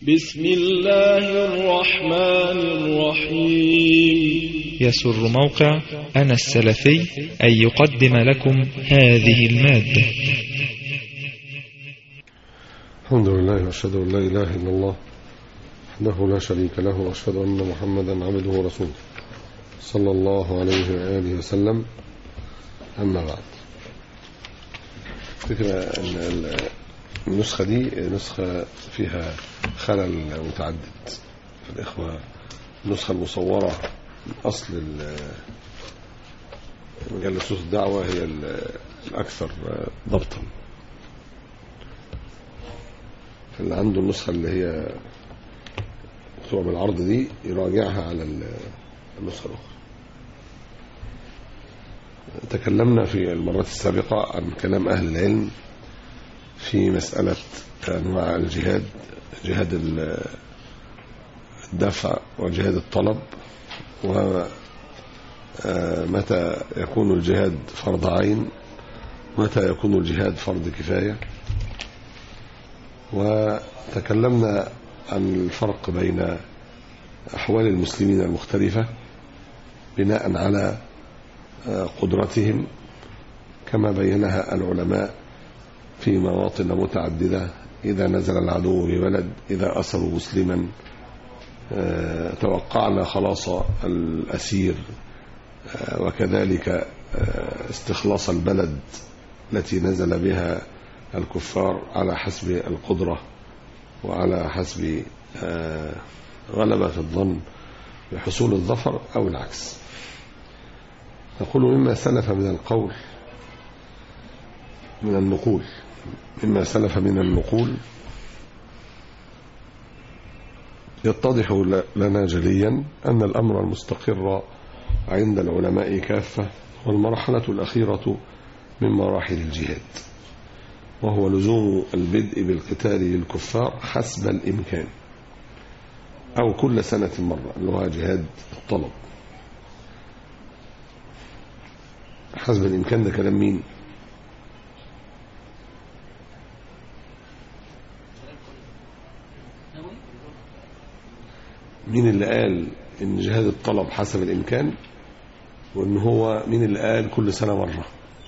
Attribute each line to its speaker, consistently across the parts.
Speaker 1: بسم الله الرحمن الرحيم.
Speaker 2: يسر موقع أنا السلفي أن يقدم لكم هذه المادة.
Speaker 3: الحمد لله وأشهد أن لا إله إلا الله وحده لا شريك له، وأشهد أن محمدا عبده ورسوله صلى الله عليه وآله وسلم. أما بعد، فكرة أن النسخة دي نسخة فيها خلل متعدد في الإخوة. النسخة المصورة من أصل مجلة صوت الدعوة هي الأكثر ضبطا، فاللي عنده النسخة اللي هي مكتوبة بالعرض دي يراجعها على النسخة الأخرى. تكلمنا في المرات السابقة عن كلام أهل العلم في مسألة أنواع الجهاد، جهاد الدفع وجهاد الطلب، ومتى يكون الجهاد فرض عين، متى يكون الجهاد فرض كفاية. وتكلمنا عن الفرق بين أحوال المسلمين المختلفة بناء على قدرتهم كما بينها العلماء في مواطن متعددة. إذا نزل العدو في بلد، إذا أسروا مسلما، توقعنا خلاص الأسير، وكذلك استخلاص البلد التي نزل بها الكفار على حسب القدرة وعلى حسب غلبة الظن بحصول الظفر أو العكس. نقول مما سلف من القول من النقول مما سلف من النقول يتضح لنا جليا أن الأمر المستقر عند العلماء كافة والمرحلة الأخيرة من مراحل الجهاد، وهو لزوم البدء بالقتال للكفار حسب الإمكان، أو كل سنة مرة، اللي هو جهاد الطلب. حسب الإمكان ده كلام مين؟ مين اللي قال إن جهاد الطلب حسب الإمكان؟ وإن هو مين اللي قال كل سنة مرة؟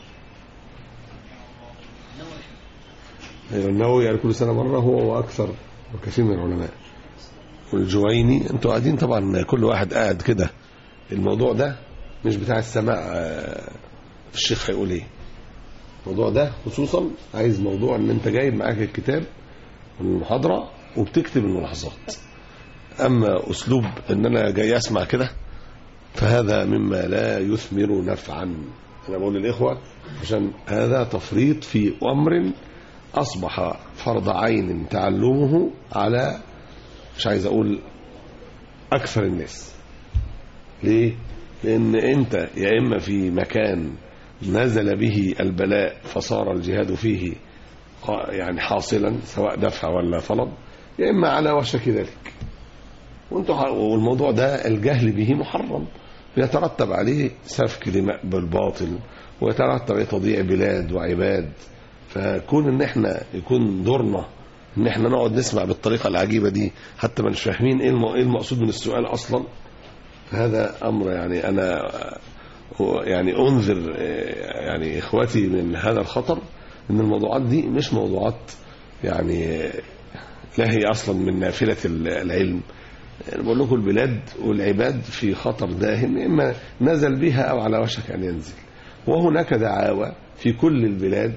Speaker 3: النووي قال كل سنة مرة، هو وأكثر وكثير من العلماء. والجويني، أنتوا قاعدين طبعا كل واحد قاعد كده، الموضوع ده مش بتاع السماع. الشيخ هيقول ايه؟ الموضوع ده خصوصا عايز موضوع ان انت جايب معاك الكتاب والمحاضرة وبتكتب الملاحظات. اما اسلوب ان انا جاي اسمع كده فهذا مما لا يثمر نفعا. انا بقول للاخوة عشان هذا تفريط في امر اصبح فرض عين تعلمه على، مش عايز اقول اكثر الناس. ليه؟ لان انت يا اما في مكان نزل به البلاء فصار الجهاد فيه يعني حاصلا سواء دفع ولا طلب، يا اما على وشك ذلك، والموضوع ده الجهل به محرم، يترتب عليه سفك دماء بالباطل، ويترتب عليه تضييع بلاد وعباد. فكون ان احنا يكون دورنا ان احنا نقعد نسمع بالطريقه العجيبه دي حتى ما مش فاهمين ايه المقصود من السؤال اصلا، هذا امر يعني انا يعني انذر يعني اخواتي من هذا الخطر، ان الموضوعات دي مش موضوعات يعني لا هي اصلا من نافله العلم. يعني بقول لكم البلاد والعباد في خطر داهم، اما نزل بها او على وشك ان ينزل، وهناك دعاوى في كل البلاد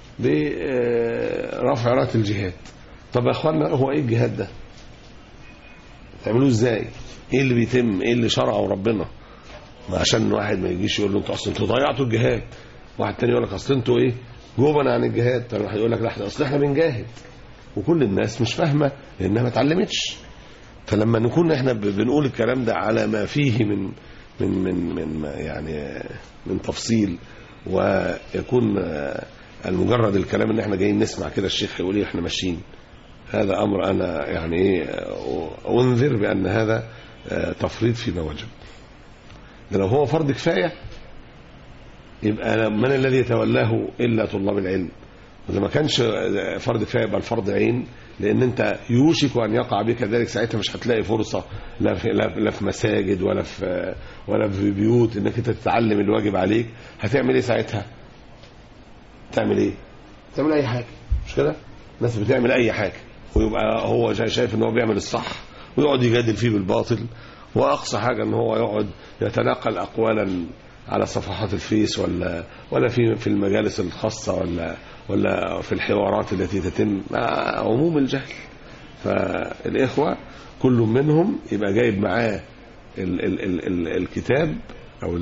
Speaker 3: برفع رايه الجهاد. طب يا اخوانا، هو ايه الجهاد ده؟ تعملوه ازاي؟ ايه اللي بيتم؟ ايه اللي شرعه ربنا؟ عشان واحد ما يجيش يقول له انتوا اصل انتوا ضيعتوا الجهاد، واحد تاني يقول لك اصل انتوا ايه جوبنا عن الجهاد، طب واحد يقول لك لا اصل احنا بنجاهد. وكل الناس مش فاهمه لانها ما اتعلمتش. فلما نكون احنا بنقول الكلام ده على ما فيه من يعني من تفصيل، ويكون المجرد الكلام ان احنا جايين نسمع كده الشيخ يقول ايه احنا ماشيين، هذا امر انا يعني ايه انذر بان هذا تفريط فيما وجب. لو هو فرض كفاية يبقى من الذي يتولاه إلا طلاب العلم، وإذا ما كانش فرض كفاية يبقى الفرض عين لأن أنت يوشك أن يقع بك ذلك، ساعتها مش هتلاقي فرصة لا في مساجد ولا في بيوت إنك أنت تتعلم الواجب عليك. هتعمل إيه ساعتها؟ تعمل إيه؟ تعمل أي حاجة، مش كده؟ الناس بتعمل أي حاجة، ويبقى هو شايف إن هو بيعمل الصح ويقعد يجادل فيه بالباطل، وأقصى حاجة إن هو يقعد يتناقل أقوالا على صفحات الفيس ولا في المجالس الخاصة ولا في الحوارات التي تتم مع عموم الجهل. فالإخوة كل منهم يبقى جايب معاه الكتاب أو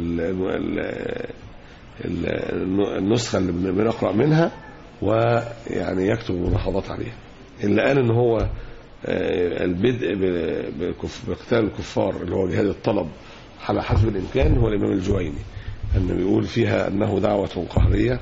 Speaker 3: النسخة اللي بنقرأ منها، ويعني يكتب ملاحظات عليها. اللي قال إن هو البدء بقتال الكفار اللي هو جهاد الطلب على حسب الإمكان هو الإمام الجويني، أنه بيقول فيها أنه دعوة قهرية.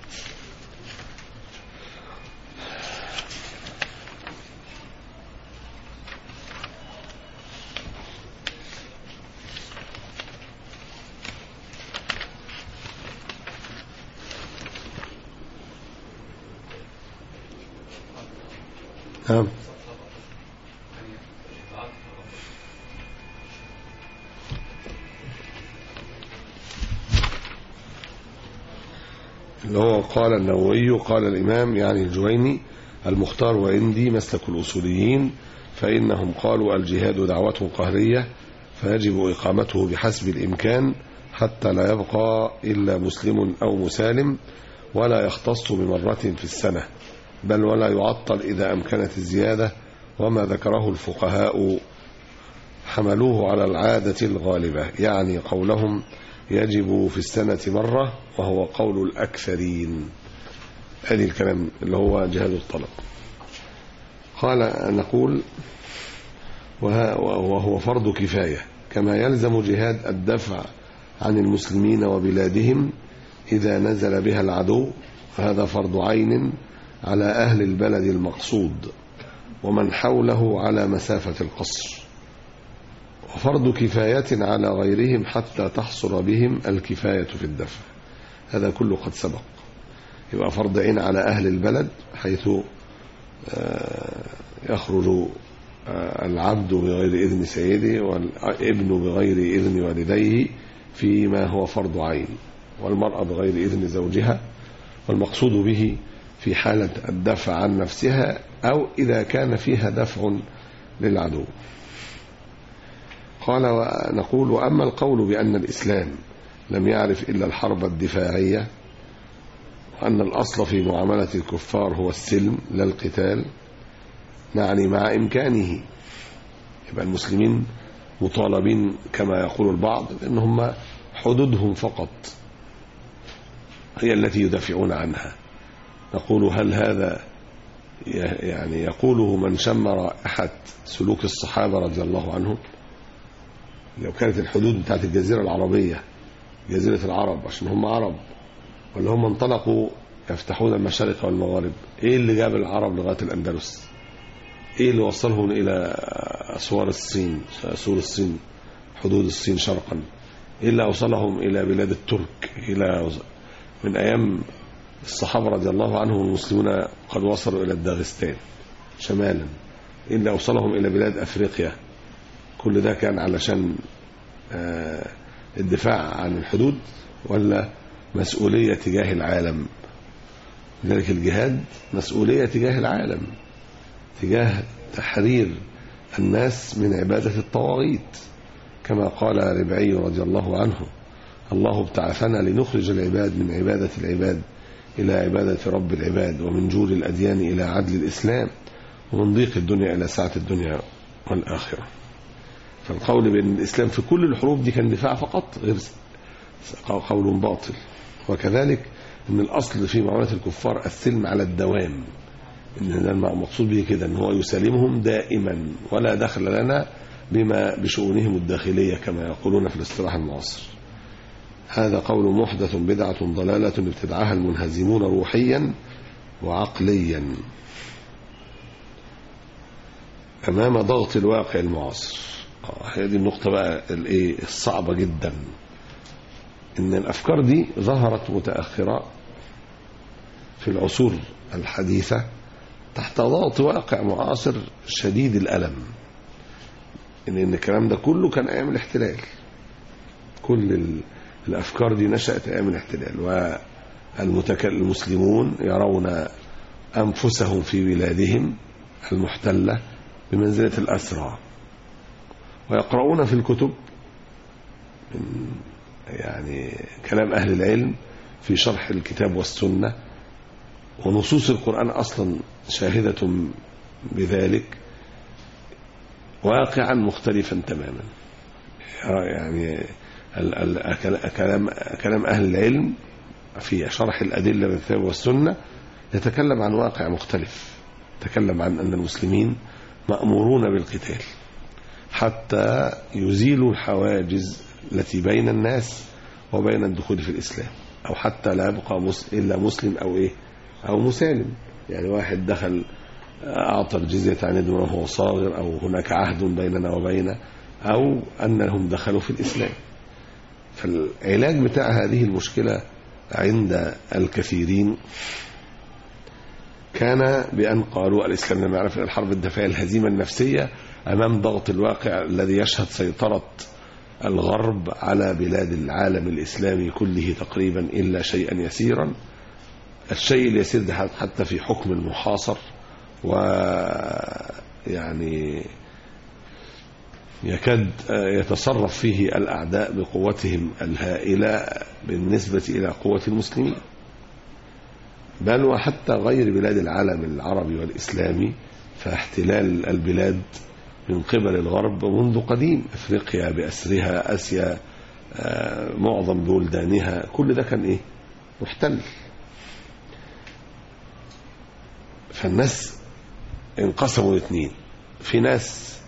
Speaker 3: اللي هو قال النووي قال الإمام يعني الجويني: المختار وعندي مسلك الأصوليين، فإنهم قالوا الجهاد دعوة قهرية فيجب إقامته بحسب الإمكان حتى لا يبقى إلا مسلم أو مسالم، ولا يختص بمرة في السنة، بل ولا يعطل إذا أمكنت الزيادة. وما ذكره الفقهاء حملوه على العادة الغالبة، يعني قولهم يجب في السنة مرة، وهو قول الأكثرين. هذه الكلام اللي هو جهاد الطلب. قال نقول وهو فرض كفاية، كما يلزم جهاد الدفع عن المسلمين وبلادهم إذا نزل بها العدو، هذا فرض عين على أهل البلد المقصود ومن حوله على مسافة القصر، وفرض كفاية على غيرهم حتى تحصل بهم الكفاية في الدفع. هذا كله قد سبق. يبقى فرض عين على أهل البلد حيث يخرج العبد بغير إذن سيده والابن بغير إذن والديه فيما هو فرض عين، والمرأة بغير إذن زوجها، والمقصود به في حالة الدفع عن نفسها أو إذا كان فيها دفع للعدو. قال ونقول وأما القول بأن الإسلام لم يعرف إلا الحرب الدفاعية، وأن الأصل في معاملة الكفار هو السلم لا القتال، نعني مع إمكانه. يبقى المسلمين مطالبين كما يقول البعض أن هم حدودهم فقط هي التي يدافعون عنها. نقول هل هذا يعني يقوله من شم رائحة سلوك الصحابة رضي الله عنهم؟ لو كانت الحدود بتاعت الجزيرة العربية جزيرة العرب عشان هم عرب، ولا هم انطلقوا يفتحون المشارق والمغارب؟ ايه اللي جاب العرب لغاية الأندلس؟ ايه اللي وصلهم الى اسوار الصين، سور الصين، حدود الصين شرقا؟ ايه اللي اوصلهم الى بلاد الترك؟ الى من ايام الصحابة رضي الله عنهم المسلمون قد وصلوا الى الداغستان شمالا. ايه اللي اوصلهم الى بلاد افريقيا؟ كل ده كان علشان الدفاع عن الحدود ولا مسؤولية تجاه العالم؟ لذلك الجهاد مسؤولية تجاه العالم، تجاه تحرير الناس من عبادة الطواغيت، كما قال ربعي رضي الله عنه: الله ابتعثنا لنخرج العباد من عبادة العباد إلى عبادة رب العباد، ومن جور الأديان إلى عدل الإسلام، ومن ضيق الدنيا إلى سعة الدنيا والآخرة. فالقول بأن الإسلام في كل الحروب دي كان دفاع فقط غير قول باطل. وكذلك أن الأصل في معاملة الكفار السلم على الدوام، إن ده المقصود به كده، أن هو يسالمهم دائما ولا دخل لنا بما بشؤونهم الداخلية كما يقولون في الاصطلاح المعاصر. هذا قول محدث بدعة ضلالة ابتدعها المنهزمون روحيا وعقليا أمام ضغط الواقع المعاصر. هذه النقطة بقى الصعبة جدا، إن الأفكار دي ظهرت متأخرة في العصور الحديثة تحت ضغط واقع معاصر شديد الألم، إن الكلام ده كله كان أيام الاحتلال. كل الأفكار دي نشأت أيام الاحتلال، والمسلمون يرون أنفسهم في بلادهم المحتلة بمنزلة الأسرى، ويقرؤون في الكتب يعني كلام أهل العلم في شرح الكتاب والسنة، ونصوص القرآن أصلا شاهدة بذلك، واقعا مختلفا تماما. يعني كلام أهل العلم في شرح الأدلة بالكتاب والسنة يتكلم عن واقع مختلف، يتكلم عن أن المسلمين مأمورون بالقتال حتى يزيلوا الحواجز التي بين الناس وبين الدخول في الإسلام، أو حتى لا يبقى إلا مسلم أو مسالم. يعني واحد دخل أعطى الجزية عن يد وهو صاغر، أو هناك عهد بيننا وبينه، أو أنهم دخلوا في الإسلام. فالعلاج بتاع هذه المشكلة عند الكثيرين كان بأن قالوا الإسلام لما يعرف الحرب الدفاعية الهزيمة النفسية أمام ضغط الواقع الذي يشهد سيطرة الغرب على بلاد العالم الإسلامي كله تقريبا إلا شيئا يسيرا. الشيء اليسير ده حتى في حكم المحاصر، ويعني يكاد يتصرف فيه الأعداء بقوتهم الهائلة بالنسبة إلى قوة المسلمين، بل وحتى غير بلاد العالم العربي والإسلامي، فاحتلال البلاد من قبل الغرب منذ قديم، أفريقيا بأسرها، آسيا معظم بلدانها، كل ده كان محتل. فالناس انقسموا الاثنين، في ناس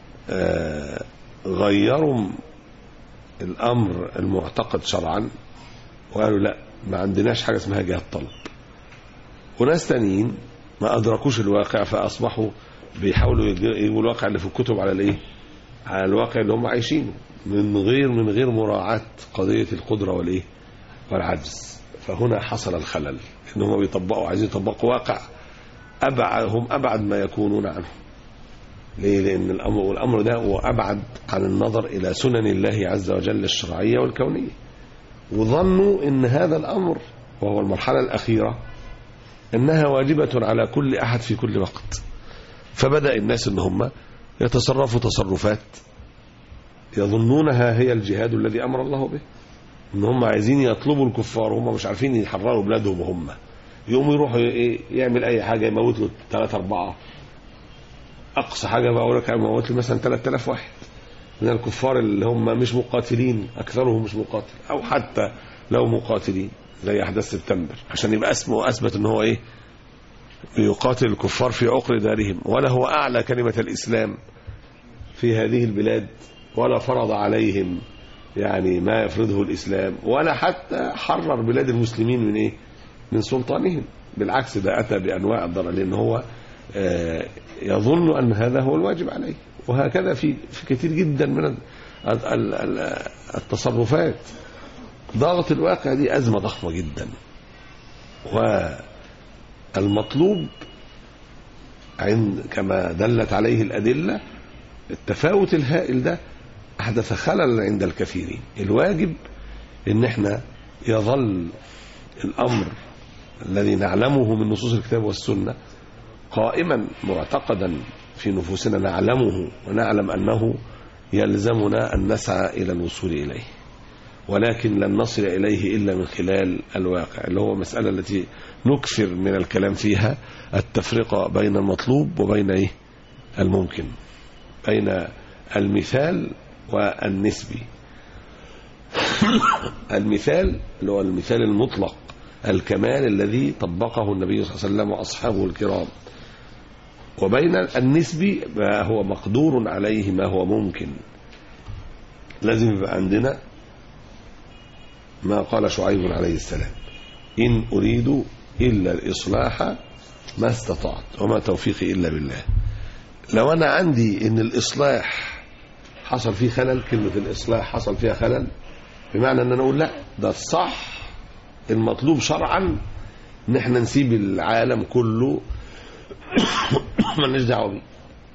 Speaker 3: غيروا الأمر المعتقد شرعا وقالوا لا، ما عندناش حاجة اسمها جهاد طلب، وناس تانيين ما أدركوش الواقع فأصبحوا بيحاولوا يجيبوا الواقع اللي في الكتب على الواقع اللي هم عايشينه، من غير مراعاة قضية القدرة والعجز. فهنا حصل الخلل، إن هم عايزين يطبقوا واقع هم أبعد ما يكونون عنه. ليه؟ لأن الأمر ده هو أبعد عن النظر إلى سنن الله عز وجل الشرعية والكونية، وظنوا إن هذا الأمر وهو المرحلة الأخيرة إنها واجبة على كل أحد في كل وقت. فبدأ الناس إن هم يتصرفوا تصرفات يظنونها هي الجهاد الذي أمر الله به، إن هم عايزين يطلبوا الكفار وهم مش عارفين يحرروا بلادهم، وهم يقوموا يروحوا يعمل أي حاجة يموت له 3-4، أقصى حاجة بقول لك يموت له مثلا 3000 واحد من الكفار اللي هم مش مقاتلين، أكثرهم مش مقاتل، أو حتى لو مقاتلين زي أحداث سبتمبر، عشان يبقى اسمه أثبت إن هو يقاتل الكفار في عقر دارهم، ولا هو أعلى كلمة الإسلام في هذه البلاد، ولا فرض عليهم يعني ما يفرضه الإسلام، ولا حتى حرر بلاد المسلمين من سلطانهم. بالعكس، ده أتى بأنواع الضرر، لأن هو يظن أن هذا هو الواجب عليه. وهكذا في كثير جدا من التصرفات. ضغط الواقع دي أزمة ضخمة جدا، والمطلوب كما دلت عليه الأدلة التفاوت الهائل ده أحدث خلل عند الكثيرين. الواجب إن احنا يظل الأمر الذي نعلمه من نصوص الكتاب والسنة قائما معتقدا في نفوسنا، نعلمه ونعلم أنه يلزمنا أن نسعى إلى الوصول إليه، ولكن لن نصل إليه إلا من خلال الواقع، اللي هو مسألة التي نكثر من الكلام فيها، التفرقة بين المطلوب وبين الممكن، بين المثال والنسبي. المثال اللي هو المثال المطلق، الكمال الذي طبقه النبي صلى الله عليه وسلم وأصحابه الكرام، وبين النسبي ما هو مقدور عليه، ما هو ممكن. لازم يبقى عندنا ما قال شعيب عليه السلام: إن أريد إلا الإصلاح ما استطعت وما توفيقي إلا بالله. لو أنا عندي إن الإصلاح حصل فيه خلل، كلمة الإصلاح حصل فيها خلل، بمعنى أن أنا أقول لا، ده الصح المطلوب شرعا إن احنا نسيب العالم كله مالناش دعوه بيه،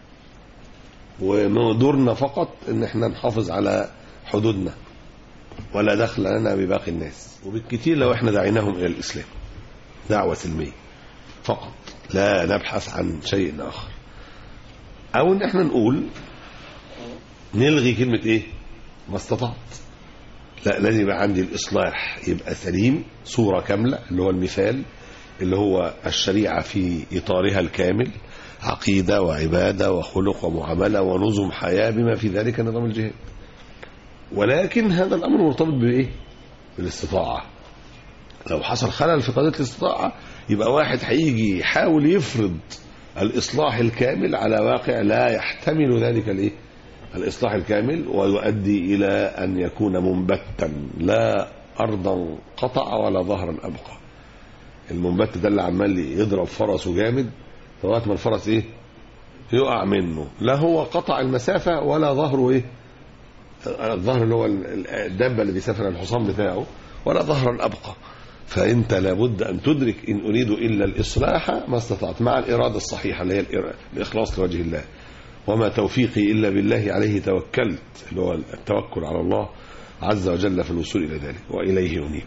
Speaker 3: ودورنا فقط ان احنا نحافظ على حدودنا، ولا دخل لنا بباقي الناس، وبالكثير لو احنا دعيناهم الى الاسلام دعوه سلميه فقط، لا نبحث عن شيء اخر. او ان احنا نقول نلغي كلمه ايه ما استطعت، لا لازم يبقى عندي الاصلاح يبقى سليم، صوره كامله، اللي هو المثال اللي هو الشريعه في اطارها الكامل، عقيده وعباده وخلق ومعامله ونظم حياه بما في ذلك نظام الجهاد. ولكن هذا الامر مرتبط بايه؟ بالاستطاعه. لو حصل خلل في قضيه الاستطاعه يبقى واحد هيجي يحاول يفرض الاصلاح الكامل على واقع لا يحتمل ذلك الايه؟ الاصلاح الكامل، ويؤدي الى ان يكون منبتا لا ارضا قطع ولا ظهرا ابقى. المنبت ده اللي عمال يضرب فرسه جامد لغايه ما الفرس ايه؟ يقع منه، لا هو قطع المسافه ولا ظهره ايه؟ الظهر اللي هو الدابه اللي بيسافر الحصان بتاعه، ولا ظهرا ابقى. فانت لابد ان تدرك ان اريد الا الاصلاح ما استطعت، مع الاراده الصحيحه اللي هي الاخلاص لوجه الله. وما توفيقي الا بالله عليه توكلت، اللي هو التوكل على الله عز وجل في الوصول الى ذلك، واليه انيب.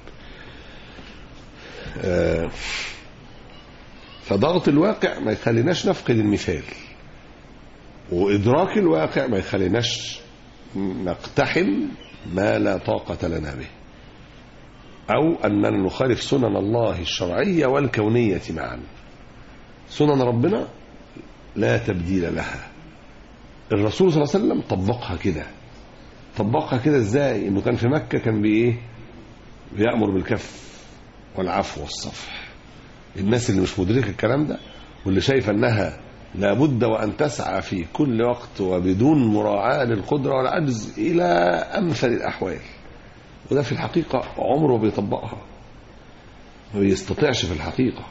Speaker 3: فضغط الواقع ما يخليناش نفقد المثال، وادراك الواقع ما يخليناش نقتحم ما لا طاقة لنا به، أو أننا نخالف سنن الله الشرعية والكونية معا. سنن ربنا لا تبديل لها. الرسول صلى الله عليه وسلم طبقها كده ازاي؟ انه كان في مكة كان بايه؟ بيأمر بالكف والعفو والصفح. الناس اللي مش مدركة الكلام ده واللي شايفة انها لابد وأن تسعى في كل وقت وبدون مراعاة للقدرة والعجز إلى أمثل الأحوال، وده في الحقيقة عمره بيطبقها، ما بيستطيعش في الحقيقة.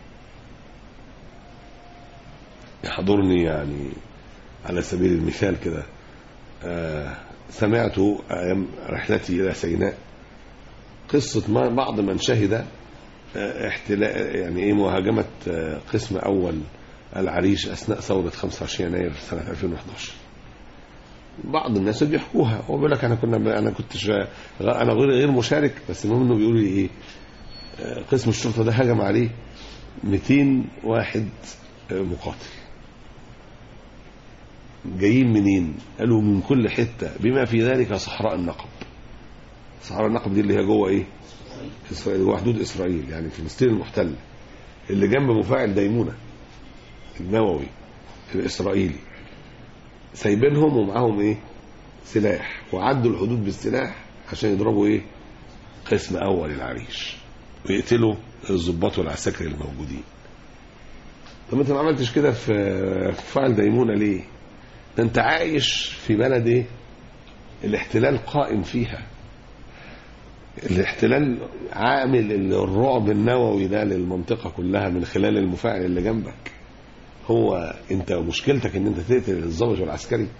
Speaker 3: يحضرني يعني على سبيل المثال كده، سمعت أيام رحلتي إلى سيناء قصة بعض من شهد احتلال يعني ايه مهاجمة قسم أول العريش أثناء ثورة 25 يناير سنة 2011. بعض الناس بيحكوها، هو بيقول لك أنا غير مشارك، بس المهم إنه بيقول لي إيه، قسم الشرطة ده هجم عليه 200 واحد مقاتل. جايين منين؟ قالوا من كل حتة بما في ذلك صحراء النقب. صحراء النقب دي اللي هي جوه إيه؟ إسرائيل، جوه حدود إسرائيل، يعني في فلسطين المحتلة، اللي جنب مفاعل ديمونة النووي الإسرائيلي. سايبينهم ومعاهم ايه؟ سلاح، وعدوا الحدود بالسلاح عشان يضربوا ايه؟ قسم اول العريش ويقتلوا الضباط والعساكر الموجودين. طب انت ما عملتش كده في فعل ديمونة ليه؟ ده انت عايش في بلد ايه؟ الاحتلال قائم فيها، الاحتلال عامل الرعب النووي ده للمنطقة كلها من خلال المفاعل اللي جنبك. هو انت مشكلتك ان انت تقتل الضابط والعسكري؟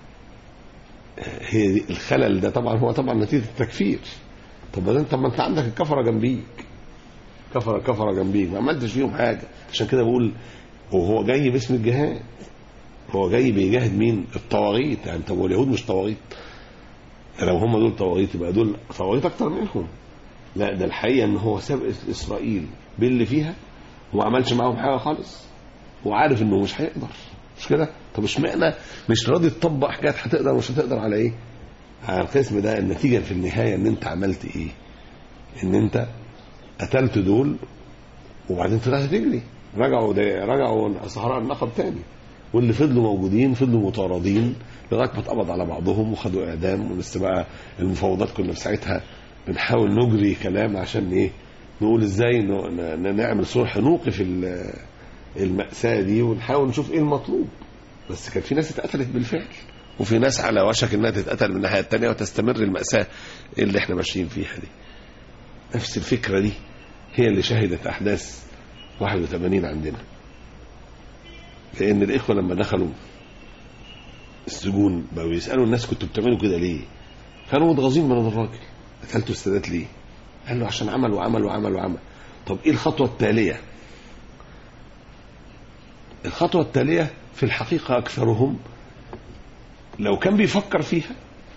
Speaker 3: هي الخلل ده طبعا هو طبعا نتيجة التكفير. طب ما انت عندك الكفرة جنبيك، كفرة جنبيك، ما عملتش فيهم حاجة. عشان كده بقول وهو جاي باسم الجهاد، هو جاي بيجاهد مين؟ الطواغيت. يعني طب واليهود مش طواغيت؟ لو هم دول طواغيت يبقى دول طواغيت اكتر منهم. لا، ده الحقيقة ان هو ساب اسرائيل باللي فيها وما عملش معاهم حاجة خالص، وعارف انه مش هيقدر. مش كده؟ طب اشمعنى مش راضي تطبق حكايه هتقدر مش هتقدر على ايه؟ على القسم ده. النتيجه في النهايه ان انت عملت ايه؟ ان انت قتلت دول وبعدين طلعت تجري. رجعوا صحراء النقب تاني، واللي فضلوا موجودين فضلوا مطاردين لغايه ما اتقبض على بعضهم وخدوا اعدام. ولسه بقى المفاوضات كنا في ساعتها بنحاول نجري كلام عشان ايه؟ نقول ازاي نعمل صلح نوقف المأساة دي ونحاول نشوف ايه المطلوب. بس كان في ناس اتقتلت بالفعل، وفي ناس على وشك انها تتقتل من الناحية التانية وتستمر المأساة اللي احنا ماشيين فيها دي. نفس الفكرة دي هي اللي شهدت احداث 81 عندنا. لان الاخوة لما دخلوا السجون بقوا يسألوا الناس كنتوا بتعملوا كده ليه؟ كانوا متغاظين من الراجل. قتلتوا السادات ليه؟ قال له عشان عمل وعمل وعمل وعمل. طب ايه الخطوة التالية؟ الخطوة التالية في الحقيقة أكثرهم لو كان بيفكر فيها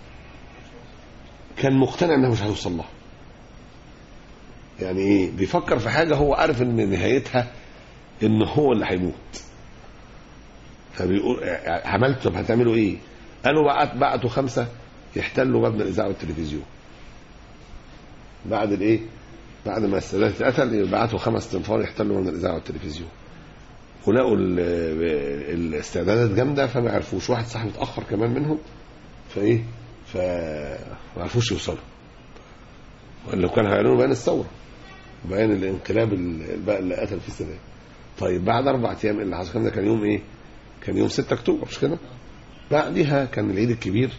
Speaker 3: كان مقتنع انه مش هيوصل لها. يعني ايه؟ بيفكر في حاجة هو عارف ان نهايتها ان هو اللي هيموت، فبيقول عملت، طب هتعملوا ايه؟ قالوا بعتوا 5 يحتلوا مبنى الاذاعه والتلفزيون. بعد الايه؟ بعد ما السادات اتقتل بعتوا 5 تنفار يحتلوا مبنى الاذاعه والتلفزيون، ولقوا الاستعدادات جامده فما عرفوش. واحد صاحب اتاخر كمان منهم، فايه؟ فما عرفوش يوصلوا. لو كان هيعلنوا بيان الثوره، بيان الانقلاب اللي قتل فيه السادات. طيب بعد 4 ايام اللي حصل ده كان يوم ايه؟ كان يوم 6 اكتوبر مش كده؟ بعدها كان العيد الكبير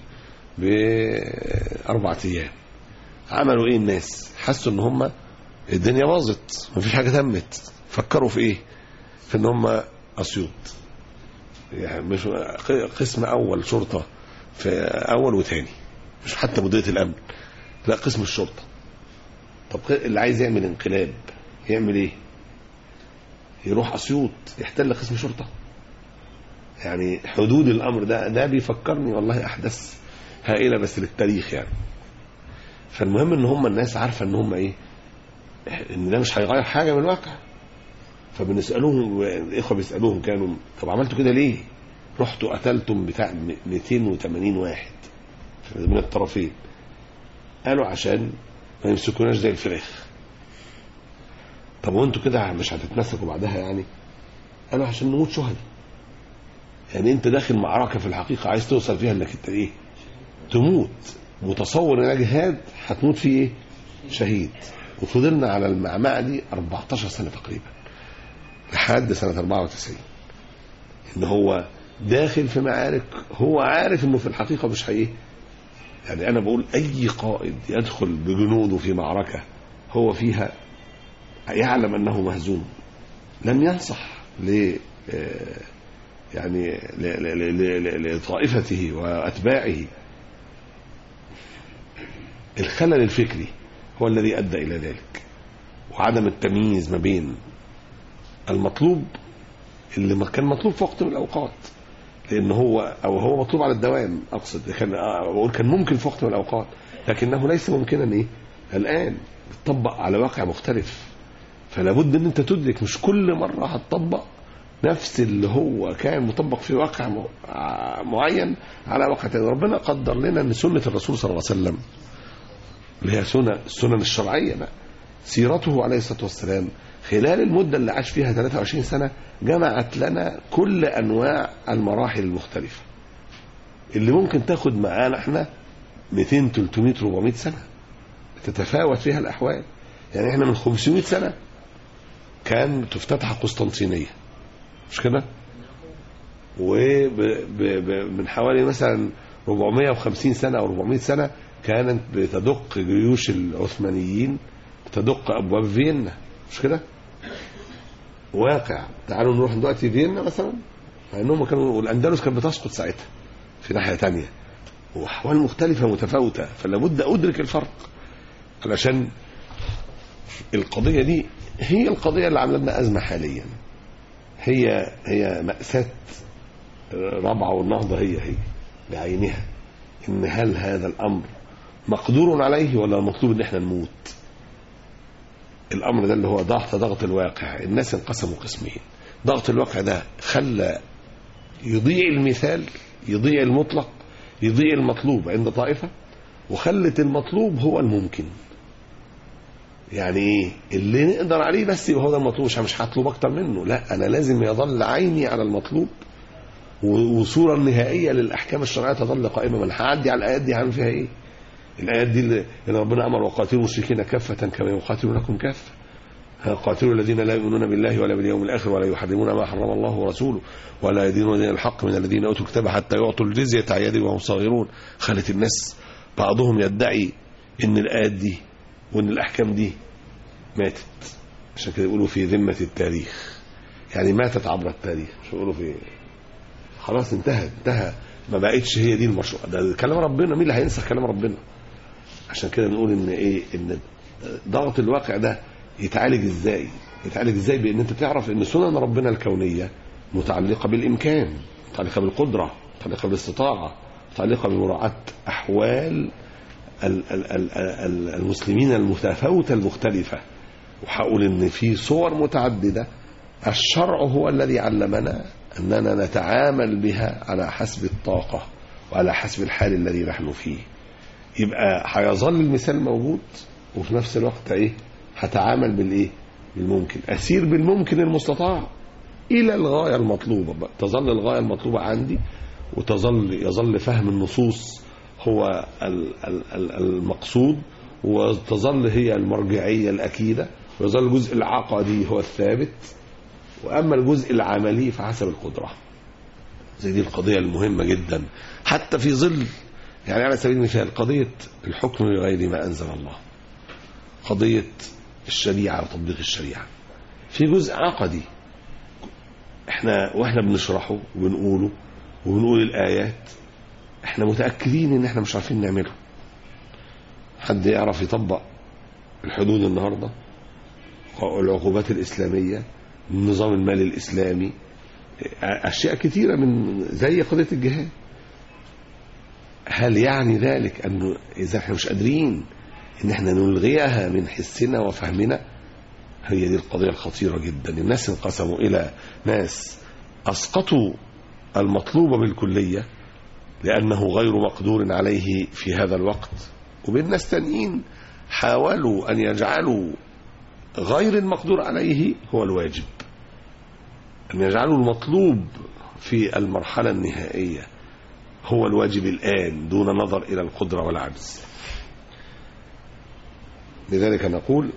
Speaker 3: ب4 ايام. عملوا ايه الناس؟ حسوا ان هم الدنيا باظت، مفيش حاجه تمت. فكروا في ايه؟ في ان هم اسيوط، يعني مش قسم اول شرطه في اول وثاني، مش حتى مديريه الامن، لا قسم الشرطه. طب اللي عايز يعمل انقلاب يعمل ايه؟ يروح اسيوط يحتل قسم شرطه؟ يعني حدود الامر ده بيفكرني والله احداث هائله بس للتاريخ يعني. فالمهم ان هم الناس عارفه ان هم ايه؟ ان ده مش هيغير حاجه من الواقع. فبنسالوهم الاخوه بيسالوهم كانوا طب عملتوا كده ليه؟ رحتوا قتلتم بتاع 280 واحد من الطرفين. قالوا عشان ما يمسكوناش زي الفراخ. طب وانتوا كده مش هتتمسكوا بعدها يعني؟ قالوا عشان نموت شهداء. يعني انت داخل معركه في الحقيقه عايز توصل فيها انك انت ايه؟ تموت. متصور ان جهاد هتموت فيه ايه؟ شهيد. وفضلنا على المعمعه دي 14 سنه تقريبا لحد سنه 94. ان هو داخل في معارك هو عارف انه في الحقيقه مش هي. يعني انا بقول اي قائد يدخل بجنوده في معركه هو فيها يعلم انه مهزوم لن ينصح يعني لطائفته واتباعه. الخلل الفكري هو الذي ادى الى ذلك، وعدم التمييز ما بين المطلوب اللي ما كان مطلوب في وقت من الاوقات، لان هو مطلوب على الدوام. اقصد كان ممكن في وقت من الاوقات، لكنه ليس ممكنا ايه الان بتطبق على واقع مختلف. فلا بد ان انت تدرك مش كل مره هتطبق نفس اللي هو كان مطبق في واقع معين على واقع تاني. ربنا قدر لنا ان سنه الرسول صلى الله عليه وسلم اللي هي السنن الشرعيه بقى، سيرته عليه الصلاه والسلام خلال المده اللي عاش فيها 23 سنه جمعت لنا كل انواع المراحل المختلفه اللي ممكن تاخد معانا احنا 200 300 400 سنه تتفاوت فيها الاحوال. يعني احنا من 500 سنه كان تفتتح قسطنطينيه مش كده؟ ومن حوالي مثلا 450 سنه او 400 سنه كانت بتدق جيوش العثمانيين تدق ابواب فيينا مش كده؟ واقع. تعالوا نروح دلوقتي فيينا مثلا، مع انهم كانوا والاندلس كانت بتسقط ساعتها في ناحيه تانية، واحوال مختلفه متفاوته. فلا بد ادرك الفرق علشان القضيه دي هي القضيه اللي عامله لنا ازمه حاليا. هي مأساة رابعه والنهضه هي بعينها. ان هل هذا الامر مقدور عليه ولا مطلوب ان احنا نموت؟ الامر ده اللي هو ضغط الواقع. الناس انقسموا قسمين. ضغط الواقع ده خلى يضيع المثال، يضيع المطلق، يضيع المطلوب عند طائفة، وخلت المطلوب هو الممكن. يعني ايه؟ اللي نقدر عليه بس يبقى هو ده المطلوب، مش هطلب اكتر منه. لا، انا لازم يظل عيني على المطلوب، وصورة النهائية للأحكام الشرعية تظل قائمة. من هعدي على الآيات دي هعمل فيها ايه؟ الآيات دي اللي ربنا أمر وقاتلوا المشركين كافة كما يقاتلونكم كافة. قاتلوا الذين لا يؤمنون بالله ولا باليوم الآخر ولا يحرمون ما حرم الله ورسوله ولا يدينون دين الحق من الذين أوتوا الكتاب حتى يعطوا الجزية عن يد وهم صاغرون. خلت الناس بعضهم يدعي إن الآيات دي وإن الأحكام دي ماتت، عشان كده يقولوا في ذمة التاريخ. يعني ماتت عبر التاريخ، مش يقولوا في خلاص انتهى ما بقتش هي دي المشروع. ده كلام ربنا، مين اللي هينسخ كلام ربنا؟ عشان كده نقول ان ايه، ان ضغط الواقع ده يتعالج ازاي؟ بان انت تعرف ان سنن ربنا الكونيه متعلقة بالإمكان، متعلقة بالقدرة، متعلقة بالاستطاعة، متعلقة بمراعاة أحوال المسلمين المتفاوتة المختلفة. وحقول إن في صور متعددة الشرع هو الذي علمنا أننا نتعامل بها على حسب الطاقة وعلى حسب الحال الذي نحن فيه. يبقى هيظل المثال موجود، وفي نفس الوقت هتعامل بالممكن، أسير بالممكن المستطاع إلى الغاية المطلوبة. تظل الغاية المطلوبة عندي، يظل فهم النصوص هو المقصود، وتظل هي المرجعية الأكيدة، ويظل الجزء العقدي هو الثابت، وأما الجزء العملي فحسب القدرة. زي دي القضية المهمة جدا، حتى في ظل يعني على سبيل المثال قضية الحكم بغير ما أنزل الله، قضية الشريعة وتطبيق الشريعة، في جزء عقدي واحنا بنشرحه وبنقول الآيات، احنا متأكدين ان احنا مش عارفين نعمله. حد يعرف يطبق الحدود النهاردة، العقوبات الإسلامية، النظام المالي الإسلامي، أشياء كثيرة من زي قضية الجهاد؟ هل يعني ذلك أنه إذا احنا مش قادرين ان احنا نلغيها من حسنا وفهمنا؟ هي دي القضية الخطيرة جدا. الناس انقسموا إلى ناس أسقطوا المطلوب بالكلية لأنه غير مقدور عليه في هذا الوقت، وبين ناس تانيين حاولوا أن يجعلوا غير المقدور عليه هو الواجب، أن يجعلوا المطلوب في المرحلة النهائية هو الواجب الآن دون نظر إلى القدرة والعجز. لذلك نقول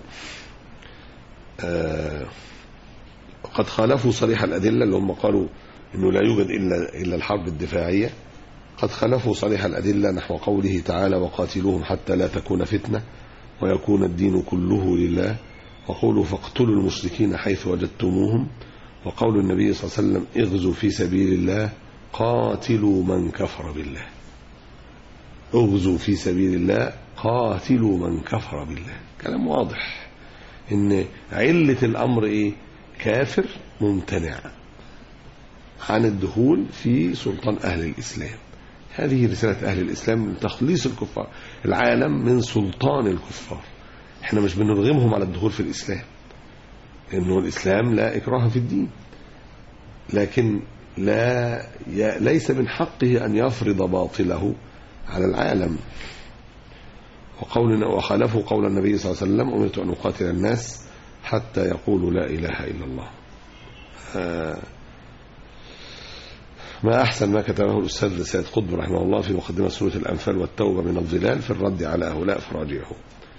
Speaker 3: قد خالفوا صريح الأدلة، اللي هم قالوا إنه لا يوجد إلا الحرب الدفاعية. قد خالفوا صريح الأدلة نحو قوله تعالى وقاتلوهم حتى لا تكون فتنة ويكون الدين كله لله، وقولوا فاقتلوا المشركين حيث وجدتموهم، وقول النبي صلى الله عليه وسلم اغزوا في سبيل الله قاتلوا من كفر بالله. اغزوا في سبيل الله قاتلوا من كفر بالله. كلام واضح ان علة الامر كافر ممتنع عن الدخول في سلطان اهل الاسلام. هذه رسالة اهل الاسلام من تخليص الكفار العالم من سلطان الكفار. احنا مش بنرغمهم على الدخول في الاسلام، لانه الاسلام لا اكراه في الدين، لكن ليس من حقه ان يفرض باطله على العالم. وخالفوا قول النبي صلى الله عليه وسلم أمرت أن أقاتل الناس حتى يقولوا لا إله إلا الله. ما أحسن ما كتبه الأستاذ سيد قطب رحمه الله في مقدمة سورة الأنفال والتوبة من الظلال في الرد على هؤلاء فراجعه.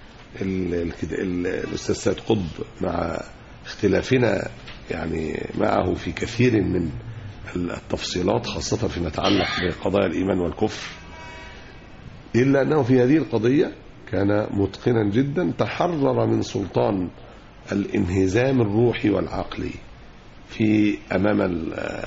Speaker 3: الأستاذ سيد قطب مع اختلافنا يعني معه في كثير من التفصيلات، خاصة فيما يتعلق بقضايا الإيمان والكفر، إلا أنه في هذه القضية كان متقنا جدا، تحرر من سلطان الانهزام الروحي والعقلي في أمام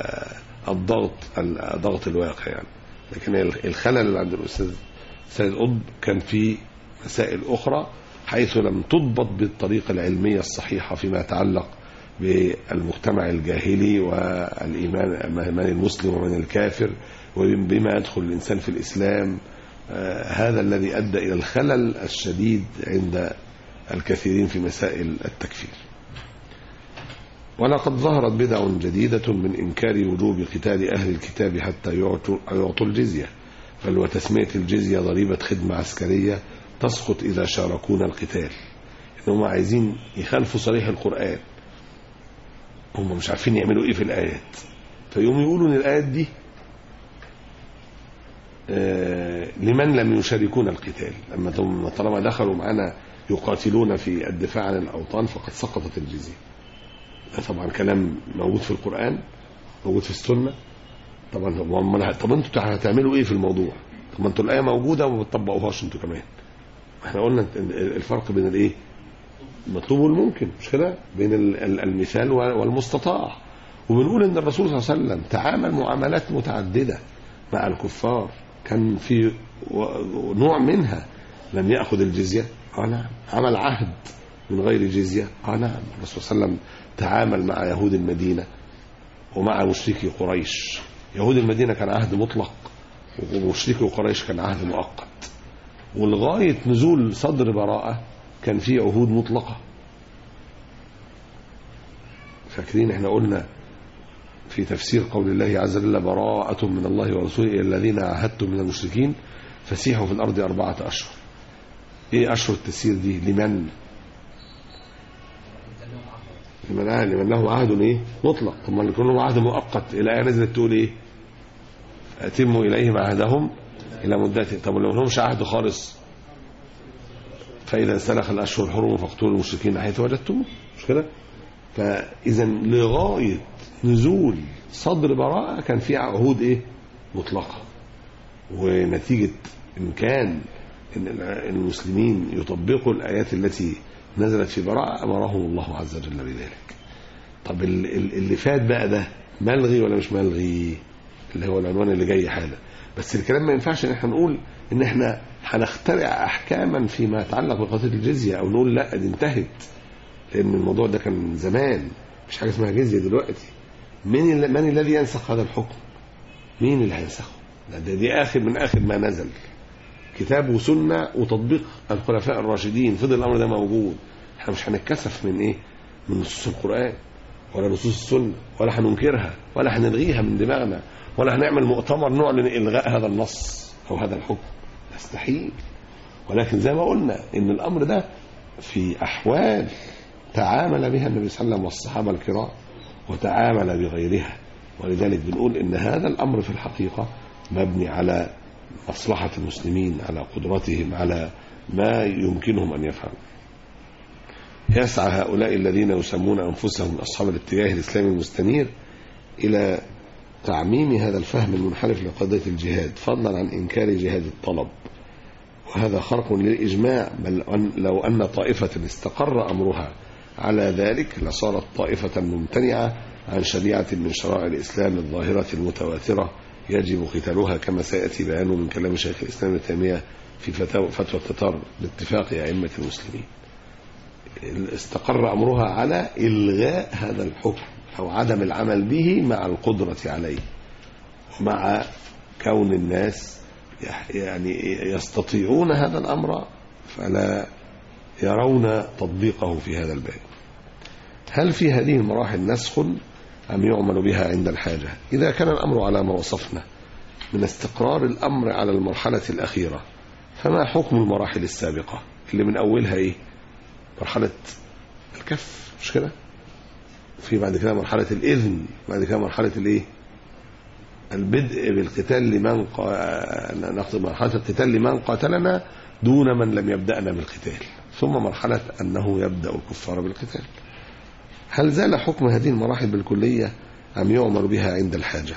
Speaker 3: الضغط الواقع يعني. لكن الخلل اللي عند الأستاذ سيد قطب كان في مسائل أخرى حيث لم تضبط بالطريقة العلمية الصحيحة فيما يتعلق بالمجتمع الجاهلي والإيمان المسلم ومن الكافر وبما يدخل الإنسان في الإسلام. هذا الذي أدى إلى الخلل الشديد عند الكثيرين في مسائل التكفير. ولقد ظهرت بدع جديدة من إنكار وجوب قتال أهل الكتاب حتى يعطوا الجزية، بل وتسمية الجزية ضريبة خدمة عسكرية تسقط إذا شاركونا القتال. إنهم عايزين يخالفوا صريح القرآن، هم مش عارفين يعملوا إيه في الآيات، فيقوموا يقولوا إن الآيات دي لمن لم يشاركون القتال، لما طالما دخلوا معنا يقاتلون في الدفاع عن الأوطان فقد سقطت الجزية. طبعا كلام موجود في القرآن، موجود في السنة. طب انتوا هتعملوا ايه في الموضوع؟ طب انتوا الآية موجودة وما بتطبقوهاش انتوا كمان. احنا قلنا الفرق بين الايه المطلوب والممكن، مش كده؟ بين المثال والمستطاع. وبنقول ان الرسول صلى الله عليه وسلم تعامل معاملات متعددة مع الكفار، كان في نوع منها لم يأخذ الجزية، نعم. عمل عهد من غير جزية، نعم. الرسول صلى الله عليه وسلم تعامل مع يهود المدينة ومع مشركي قريش. يهود المدينة كان عهد مطلق، ومشركي قريش كان عهد مؤقت، ولغاية نزول صدر براءة كان فيه عهود مطلقة. فاكرين احنا قلنا في تفسير قول الله عز وجل براءة من الله ورسوله إلى الذين عاهدتم من المشركين فسيحوا في الأرض 4 أشهر. ايه أشهر التسيير دي؟ لمن لهم عهد ايه مطلق. ثم اللي كلهم عهد مؤقت الآية نزلت تقول ايه؟ أتموا إليهم عهدهم إلى مدته. طب لو لهمش عهد خالص، فإذا انسلخ الأشهر الحرم فاقتلوا المشركين حيث وجدتموه، مش كده؟ فإذا لغاية نزول صدر براءة كان في عهود ايه مطلقة. ونتيجة إن كان إن المسلمين يطبقوا الآيات التي نزلت في براءة أمرهم الله عز وجل بذلك. طب اللي فات بقى ده ملغي ولا مش ملغي؟ اللي هو العنوان اللي جاي حالا. بس الكلام ما ينفعش ان احنا نقول ان احنا هنخترع احكاما فيما يتعلق بقضيه الجزيه، او نقول لا دي انتهت، لان الموضوع ده كان زمان، مش حاجه اسمها جزيه دلوقتي. من الذي ينسخ هذا الحكم؟ مين اللي هينسخه؟ دي اخر من اخر ما نزل، كتاب وسنه وتطبيق الخلفاء الراشدين. فضل الامر ده موجود. احنا مش هنتكسف من ايه؟ من نصوص القران ولا نصوص السنه، ولا هننكرها ولا هنلغيها من دماغنا، ولا هنعمل مؤتمر نعلن الغاء هذا النص او هذا الحكم. يستحيل. ولكن زي ما قلنا ان الامر ده في احوال تعامل بها النبي صلى الله عليه وسلم والصحابه الكرام، وتعامل بغيرها. ولذلك بنقول ان هذا الامر في الحقيقه مبني على مصلحه المسلمين، على قدرتهم، على ما يمكنهم ان يفعلوا. يسعى هؤلاء الذين يسمون انفسهم اصحاب الاتجاه الاسلامي المستنير الى تعميم هذا الفهم المنحرف لقضية الجهاد، فضلا عن إنكار جهاد الطلب، وهذا خرق للإجماع. بل لو أن طائفة استقر أمرها على ذلك لصارت طائفة ممتنعة عن شريعة من شرائع الإسلام الظاهرة المتواترة يجب قتالها، كما سيأتي بيانه من كلام شيخ الإسلام ابن تيمية في فتوى التتار باتفاق أئمة المسلمين. استقر أمرها على إلغاء هذا الحكم أو عدم العمل به مع القدرة عليه، ومع كون الناس يعني يستطيعون هذا الأمر فلا يرون تطبيقه في هذا الباب. هل في هذه المراحل نسخ أم يعمل بها عند الحاجة؟ إذا كان الأمر على ما وصفنا من استقرار الأمر على المرحلة الأخيرة، فما حكم المراحل السابقة اللي من أولها إيه؟ مرحلة الكف، مش كده؟ في بعد كده مرحلة الإذن، بعد كده مرحلة الإيه؟ البدء بالقتال لمن نقصد مرحلة القتال لمن قاتلنا دون من لم يبدأنا بالقتال، ثم مرحلة أنه يبدأ الكفار بالقتال. هل زال حكم هذه المراحل بالكلية أم يؤمر بها عند الحاجة؟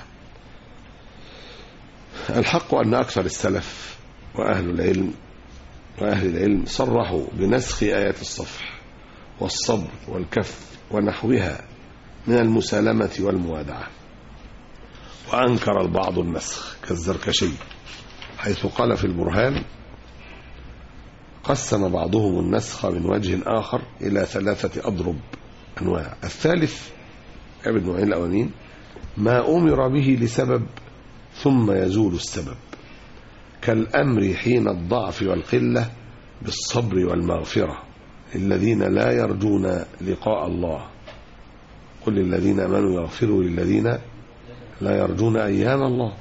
Speaker 3: الحق أن أكثر السلف وأهل العلم صرحوا بنسخ آيات الصفح والصبر والكف ونحوها من المسالمة والموادعة، وأنكر البعض النسخ كالزركشي، حيث قال في البرهان: قسم بعضهم النسخ من وجه آخر إلى 3 أضرب أنواع. الثالث ابن نوعين الأولين ما أمر به لسبب ثم يزول السبب، كالأمر حين الضعف والقلة بالصبر والمغفرة للذين لا يرجون لقاء الله، قل للذين آمنوا يغفروا للذين لا يرجون أيام الله،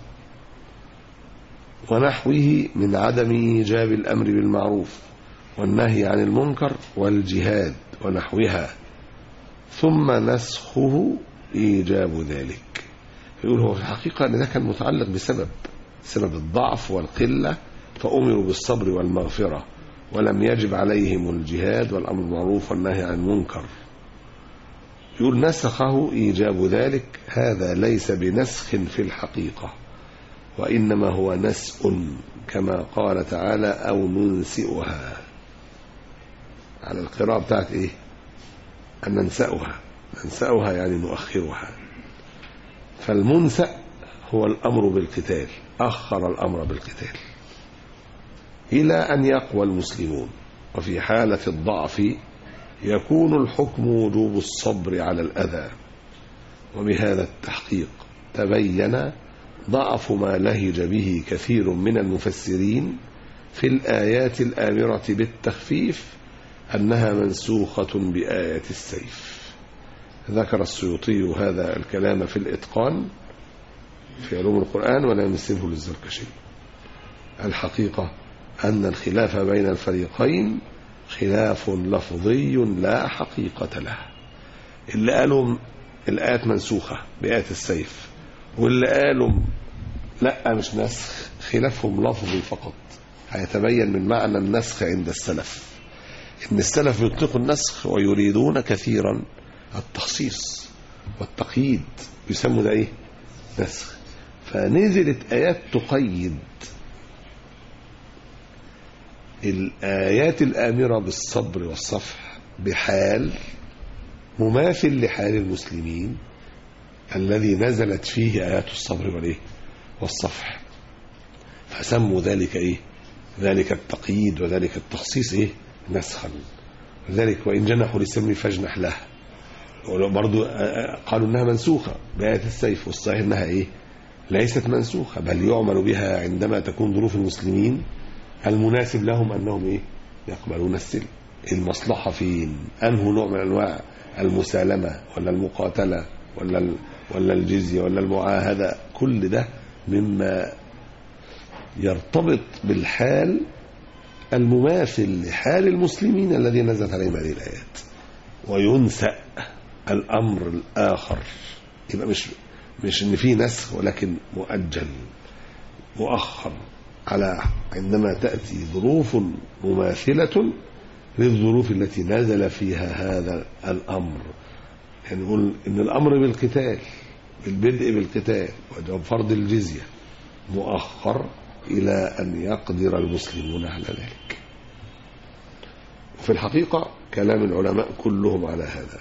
Speaker 3: ونحوه من عدم إيجاب الأمر بالمعروف والنهي عن المنكر والجهاد ونحوها، ثم نسخه إيجاب ذلك. يقول هو في الحقيقة أن ده كان متعلق بسبب الضعف والقلة، فأمروا بالصبر والمغفرة ولم يجب عليهم الجهاد والأمر بالمعروف والنهي عن المنكر. يقول نسخه إيجاب ذلك، هذا ليس بنسخ في الحقيقة، وإنما هو نسء كما قال تعالى: أو ننسئها، على القراءة بتاعت إيه؟ أن ننسأها يعني نؤخرها. فالمنسأ هو الأمر بالقتال، أخر الأمر بالقتال إلى أن يقوى المسلمون، وفي حالة الضعف يكون الحكم وجوب الصبر على الأذى وبهذا التحقيق تبين ضعف ما لهج به كثير من المفسرين في الآيات الآمرة بالتخفيف أنها منسوخة بآية السيف. ذكر السيوطي هذا الكلام في الإتقان في علوم القرآن ولا يمثله للزركشي. الحقيقة أن الخلاف بين الفريقين خلاف لفظي لا حقيقة له. اللي قالوا الآيات منسوخة بآية السيف واللي قالوا لا مش نسخ خلافهم لفظي فقط. هيتبين من معنى النسخ عند السلف إن السلف يطلقوا النسخ ويريدون كثيرا التخصيص والتقييد، يسموا ده إيه؟ نسخ. فنزلت آيات تقيد الآيات الآمرة بالصبر والصفح بحال مماثل لحال المسلمين الذي نزلت فيه آيات الصبر والإيه؟ والصفح، فسموا ذلك إيه؟ ذلك التقييد وذلك التخصيص إيه؟ نسخا. ذلك وإن جنحوا للسلم فاجنح له، برضو قالوا إنها منسوخة بآية السيف، والصحيح إنها إيه؟ ليست منسوخة، بل يعمل بها عندما تكون ظروف المسلمين المناسب لهم أنهم إيه؟ يقبلون السلم. المصلحة فين؟ أنه نوع من أنواع المسالمة ولا المقاتلة ولا الجزية ولا المعاهدة، كل ده مما يرتبط بالحال المماثل لحال المسلمين الذي نزلت عليهم هذه الآيات، وينسأ الأمر الآخر. يبقى مش إن في نسخ، ولكن مؤجل مؤخر على عندما تأتي ظروف مماثلة للظروف التي نزل فيها هذا الأمر. يعني نقول إن الأمر بالقتال بالبدء بالقتال وفرض الجزية مؤخر إلى أن يقدر المسلمون على ذلك. وفي الحقيقة كلام العلماء كلهم على هذا.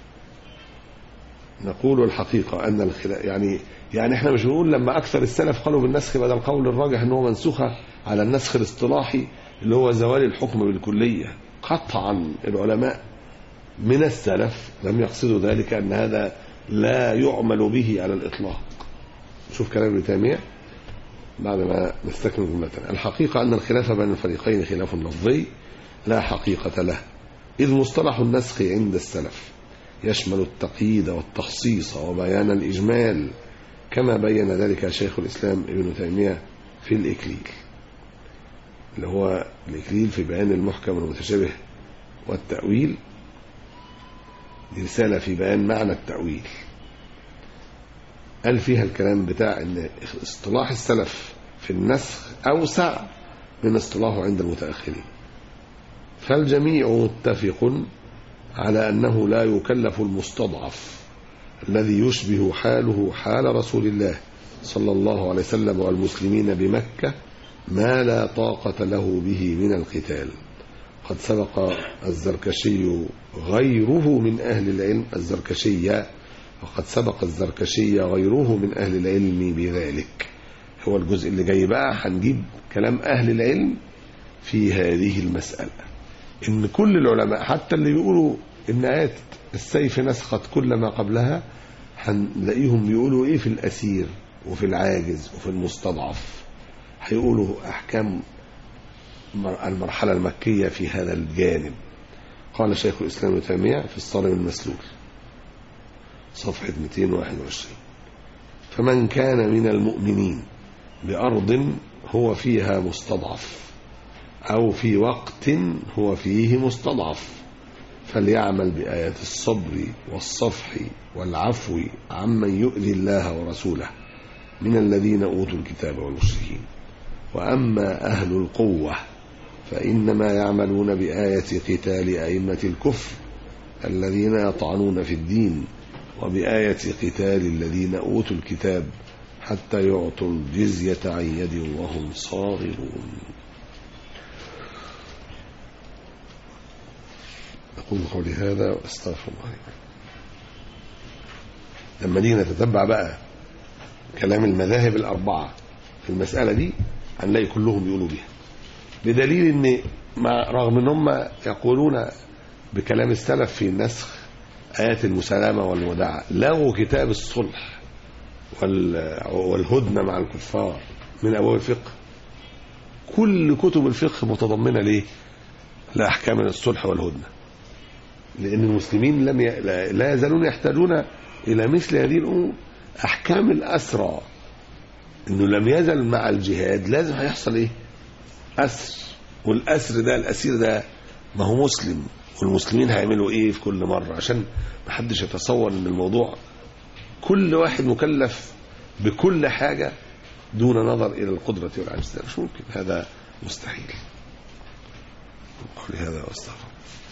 Speaker 3: نقول الحقيقة أن الخلاف يعني احنا مش بنقول لما أكثر السلف قالوا بالنسخ بدل القول الراجح أنه منسوخة على النسخ الاصطلاحي اللي هو زوال الحكم بالكلية. قطعا العلماء من السلف لم يقصدوا ذلك، أن هذا لا يعمل به على الإطلاق. شوف كلام ابن تيمية بعد ما نستكمل جملة. الحقيقة أن الخلاف بين الفريقين خلاف لفظي لا حقيقة له، إذ مصطلح النسخ عند السلف يشمل التقييد والتخصيص وبيان الإجمال، كما بين ذلك شيخ الإسلام ابن تيمية في الإكليل، اللي هو الإكليل في بيان المحكم والمتشابه والتأويل. دي رسالة في بيان معنى التأويل، قال فيها الكلام بتاع أن اصطلاح السلف في النسخ أوسع من اصطلاحه عند المتأخرين، فالجميع متفق على أنه لا يكلف المستضعف الذي يشبه حاله حال رسول الله صلى الله عليه وسلم والمسلمين بمكة ما لا طاقة له به من القتال. قد سبق الزركشي غيره من أهل العلم وقد سبق الزركشي غيره من أهل العلم بذلك. هو الجزء اللي جاي بقى هنجيب كلام أهل العلم في هذه المسألة، إن كل العلماء حتى اللي بيقولوا إن آيات السيف نسخت كل ما قبلها هنلاقيهم بيقولوا إيه في الأسير وفي العاجز وفي المستضعف، هيقولوا أحكام المرحلة المكية في هذا الجانب. قال شيخ الإسلام ابن تيمية في الصارم المسلول صفحة 221: فمن كان من المؤمنين بأرض هو فيها مستضعف أو في وقت هو فيه مستضعف فليعمل بآيات الصبر والصفح والعفو عمن يؤذي الله ورسوله من الذين أوتوا الكتاب والمشركين. وأما أهل القوة فإنما يعملون بآية قتال أئمة الكفر الذين يطعنون في الدين، وبآية قتال الذين أوتوا الكتاب حتى يعطوا الجزية عن يد وهم صاغرون. أقول قولي هذا وأستغفر الله. لما نيجي نتتبع بقى كلام المذاهب الأربعة في المسألة دي هنلاقي كلهم بيقولوا بيها، بدليل ان رغم ان هم يقولون بكلام السلف في النسخ آيات المسالمة والوداع، لغوا كتاب الصلح والهدنة مع الكفار من أبواب الفقه. كل كتب الفقه متضمنة ليه؟ لأحكام الصلح والهدنة، لأن المسلمين لا يزالون يحتاجون إلى مثل هذه الأمور. أحكام الأسرى، إنه لم يزل مع الجهاد لازم هيحصل إيه؟ أسر، والأسر ده الأسير ده ما هو مسلم، والمسلمين هيعملوا إيه في كل مرة، عشان ما حدش يتصور إن الموضوع كل واحد مكلف بكل حاجة دون نظر إلى القدرة والعجز. مش ممكن، هذا مستحيل. قولي هذا واستغفر.